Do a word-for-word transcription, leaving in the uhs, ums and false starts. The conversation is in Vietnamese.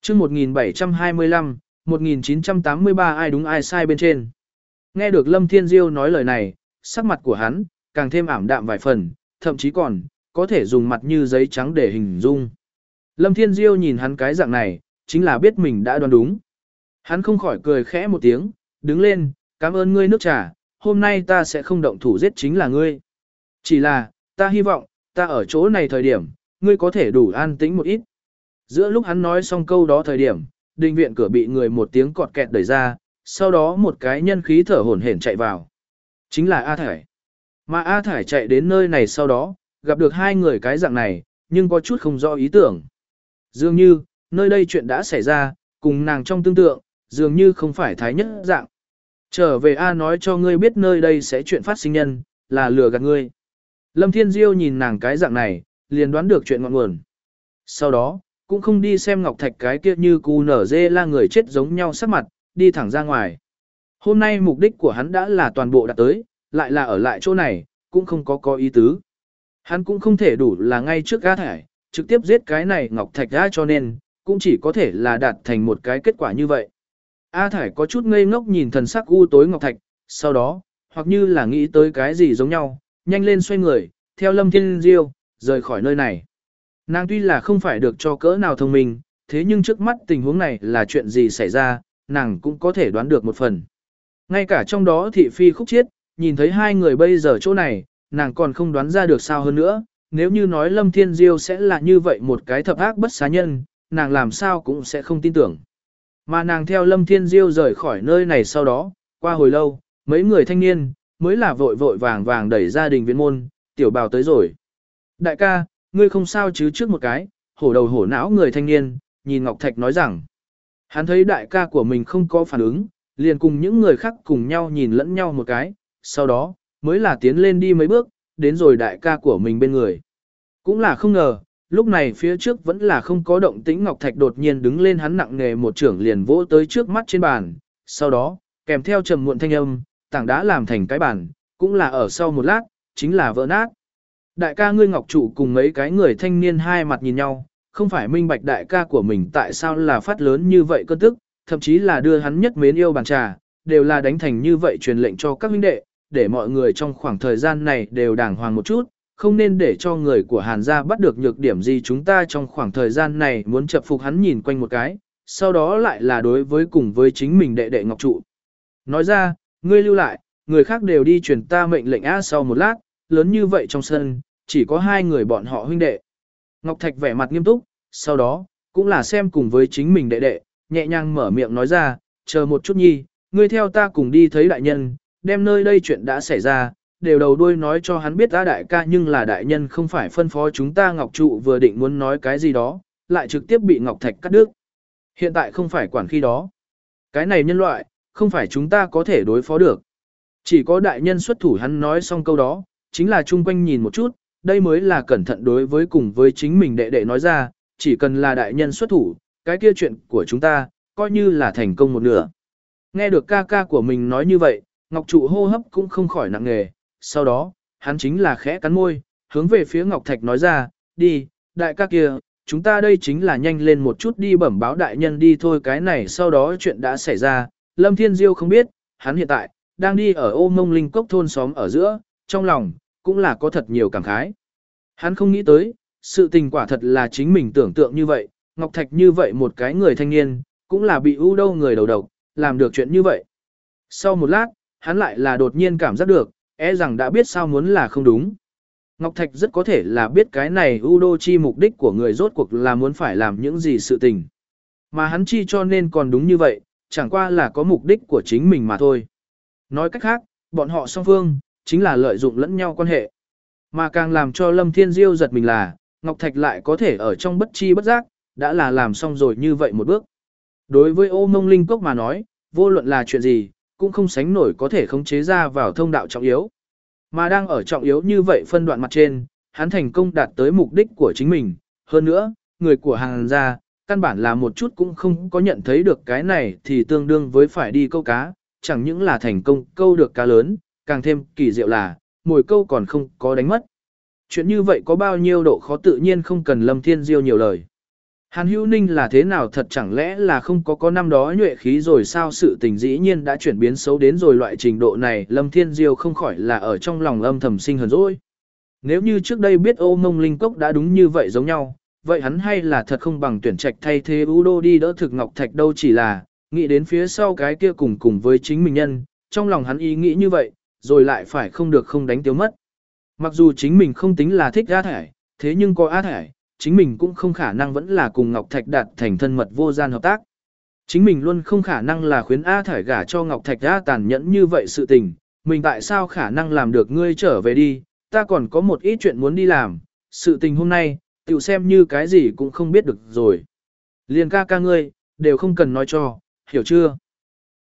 chương một nghìn bảy trăm hai mươi lăm, một nghìn chín trăm tám mươi ba ai đúng ai sai bên trên. Nghe được Lâm Thiên Diêu nói lời này, sắc mặt của hắn càng thêm ảm đạm vài phần, thậm chí còn có thể dùng mặt như giấy trắng để hình dung. Lâm Thiên Diêu nhìn hắn cái dạng này, chính là biết mình đã đoán đúng. Hắn không khỏi cười khẽ một tiếng, đứng lên, cảm ơn ngươi nước trà, hôm nay ta sẽ không động thủ giết chính là ngươi. Chỉ là, ta hy vọng, ta ở chỗ này thời điểm, ngươi có thể đủ an tĩnh một ít. Giữa lúc hắn nói xong câu đó thời điểm, đình viện cửa bị người một tiếng cọt kẹt đẩy ra, sau đó một cái nhân khí thở hổn hển chạy vào. Chính là A Thải. Mà A Thải chạy đến nơi này sau đó, gặp được hai người cái dạng này, nhưng có chút không rõ ý tưởng. Dường như, nơi đây chuyện đã xảy ra, cùng nàng trong tương tượng, dường như không phải thái nhất dạng. Trở về A nói cho ngươi biết nơi đây sẽ chuyện phát sinh nhân, là lừa gạt ngươi. Lâm Thiên Diêu nhìn nàng cái dạng này, liền đoán được chuyện ngọn nguồn. Sau đó, cũng không đi xem Ngọc Thạch cái kia như cu nở dê la người chết giống nhau sắc mặt, đi thẳng ra ngoài. Hôm nay mục đích của hắn đã là toàn bộ đạt tới, lại là ở lại chỗ này, cũng không có có ý tứ. Hắn cũng không thể đủ là ngay trước A Thải, trực tiếp giết cái này Ngọc Thạch ra cho nên, cũng chỉ có thể là đạt thành một cái kết quả như vậy. A Thải có chút ngây ngốc nhìn thần sắc u tối Ngọc Thạch, sau đó, hoặc như là nghĩ tới cái gì giống nhau, nhanh lên xoay người, theo Lâm Thiên Diêu, rời khỏi nơi này. Nàng tuy là không phải được cho cỡ nào thông minh, thế nhưng trước mắt tình huống này là chuyện gì xảy ra, nàng cũng có thể đoán được một phần. Ngay cả trong đó thị phi khúc chiết, nhìn thấy hai người bây giờ chỗ này, nàng còn không đoán ra được sao hơn nữa, nếu như nói Lâm Thiên Diêu sẽ là như vậy một cái thập ác bất xá nhân, nàng làm sao cũng sẽ không tin tưởng. Mà nàng theo Lâm Thiên Diêu rời khỏi nơi này sau đó, qua hồi lâu, mấy người thanh niên, mới là vội vội vàng vàng đẩy gia đình viện môn, tiểu bào tới rồi. Đại ca, ngươi không sao chứ trước một cái, hổ đầu hổ não người thanh niên, nhìn Ngọc Thạch nói rằng. Hắn thấy đại ca của mình không có phản ứng, liền cùng những người khác cùng nhau nhìn lẫn nhau một cái, sau đó, mới là tiến lên đi mấy bước, đến rồi đại ca của mình bên người. Cũng là không ngờ, lúc này phía trước vẫn là không có động tĩnh Ngọc Thạch đột nhiên đứng lên hắn nặng nề một trưởng liền vỗ tới trước mắt trên bàn, sau đó, kèm theo trầm muộn thanh âm, tảng đá làm thành cái bàn, cũng là ở sau một lát, chính là vỡ nát. Đại ca ngươi Ngọc trụ cùng mấy cái người thanh niên hai mặt nhìn nhau, không phải minh bạch đại ca của mình tại sao là phát lớn như vậy cơn tức, thậm chí là đưa hắn nhất mến yêu bàn trà, đều là đánh thành như vậy truyền lệnh cho các huynh đệ, để mọi người trong khoảng thời gian này đều đàng hoàng một chút, không nên để cho người của Hàn gia bắt được nhược điểm gì chúng ta trong khoảng thời gian này muốn chập phục hắn nhìn quanh một cái, sau đó lại là đối với cùng với chính mình đệ đệ Ngọc trụ. Nói ra, ngươi lưu lại, người khác đều đi truyền ta mệnh lệnh á sau một lát, lớn như vậy trong sân, chỉ có hai người bọn họ huynh đệ. Ngọc Thạch vẻ mặt nghiêm túc, sau đó, cũng là xem cùng với chính mình đệ đệ, nhẹ nhàng mở miệng nói ra, chờ một chút nhi, ngươi theo ta cùng đi thấy đại nhân, đem nơi đây chuyện đã xảy ra, đều đầu đuôi nói cho hắn biết ta đại ca nhưng là đại nhân không phải phân phó chúng ta Ngọc trụ vừa định muốn nói cái gì đó, lại trực tiếp bị Ngọc Thạch cắt đứt. Hiện tại không phải quản khi đó. Cái này nhân loại, không phải chúng ta có thể đối phó được. Chỉ có đại nhân xuất thủ hắn nói xong câu đó, chính là chung quanh nhìn một chút, đây mới là cẩn thận đối với cùng với chính mình đệ đệ nói ra, chỉ cần là đại nhân xuất thủ, cái kia chuyện của chúng ta, coi như là thành công một nửa. Nghe được ca ca của mình nói như vậy, Ngọc trụ hô hấp cũng không khỏi nặng nề, sau đó, hắn chính là khẽ cắn môi, hướng về phía Ngọc Thạch nói ra, đi, đại ca kia, chúng ta đây chính là nhanh lên một chút đi bẩm báo đại nhân đi thôi cái này sau đó chuyện đã xảy ra, Lâm Thiên Diêu không biết, hắn hiện tại, đang đi ở ô mông linh cốc thôn xóm ở giữa, trong lòng, cũng là có thật nhiều cảm khái. Hắn không nghĩ tới, sự tình quả thật là chính mình tưởng tượng như vậy, Ngọc Thạch như vậy một cái người thanh niên, cũng là bị ưu đâu người đầu độc, làm được chuyện như vậy. Sau một lát, hắn lại là đột nhiên cảm giác được, e rằng đã biết sao muốn là không đúng. Ngọc Thạch rất có thể là biết cái này ưu đô chi mục đích của người rốt cuộc là muốn phải làm những gì sự tình. Mà hắn chi cho nên còn đúng như vậy, chẳng qua là có mục đích của chính mình mà thôi. Nói cách khác, bọn họ song phương, chính là lợi dụng lẫn nhau quan hệ. Mà càng làm cho Lâm Thiên Diêu giật mình là, Ngọc Thạch lại có thể ở trong bất chi bất giác, đã là làm xong rồi như vậy một bước. Đối với ô mông linh cốc mà nói, vô luận là chuyện gì, cũng không sánh nổi có thể khống chế ra vào thông đạo trọng yếu. Mà đang ở trọng yếu như vậy phân đoạn mặt trên, hắn thành công đạt tới mục đích của chính mình. Hơn nữa, người của Hàn gia, căn bản là một chút cũng không có nhận thấy được cái này thì tương đương với phải đi câu cá, chẳng những là thành công câu được cá lớn, càng thêm kỳ diệu là, mồi câu còn không có đánh mất. Chuyện như vậy có bao nhiêu độ khó tự nhiên không cần Lâm Thiên Diêu nhiều lời. Hàn Hữu Ninh là thế nào thật chẳng lẽ là không có có năm đó nhuệ khí rồi sao, sự tình dĩ nhiên đã chuyển biến xấu đến rồi loại trình độ này, Lâm Thiên Diêu không khỏi là ở trong lòng âm thầm sinh hờn dỗi. Nếu như trước đây biết Ô Mông Linh Cốc đã đúng như vậy giống nhau, vậy hắn hay là thật không bằng tuyển trạch thay thế U Đô đi đỡ thực Ngọc Thạch đâu, chỉ là nghĩ đến phía sau cái kia cùng cùng với chính mình nhân, trong lòng hắn ý nghĩ như vậy, rồi lại phải không được không đánh tiêu mất. Mặc dù chính mình không tính là thích A Thải, thế nhưng có A Thải, chính mình cũng không khả năng vẫn là cùng Ngọc Thạch đạt thành thân mật vô gian hợp tác. Chính mình luôn không khả năng là khuyến A Thải gả cho Ngọc Thạch A tàn nhẫn như vậy sự tình, mình tại sao khả năng làm được, ngươi trở về đi, ta còn có một ít chuyện muốn đi làm, sự tình hôm nay, tiểu xem như cái gì cũng không biết được rồi. Liền ca ca ngươi, đều không cần nói cho, hiểu chưa?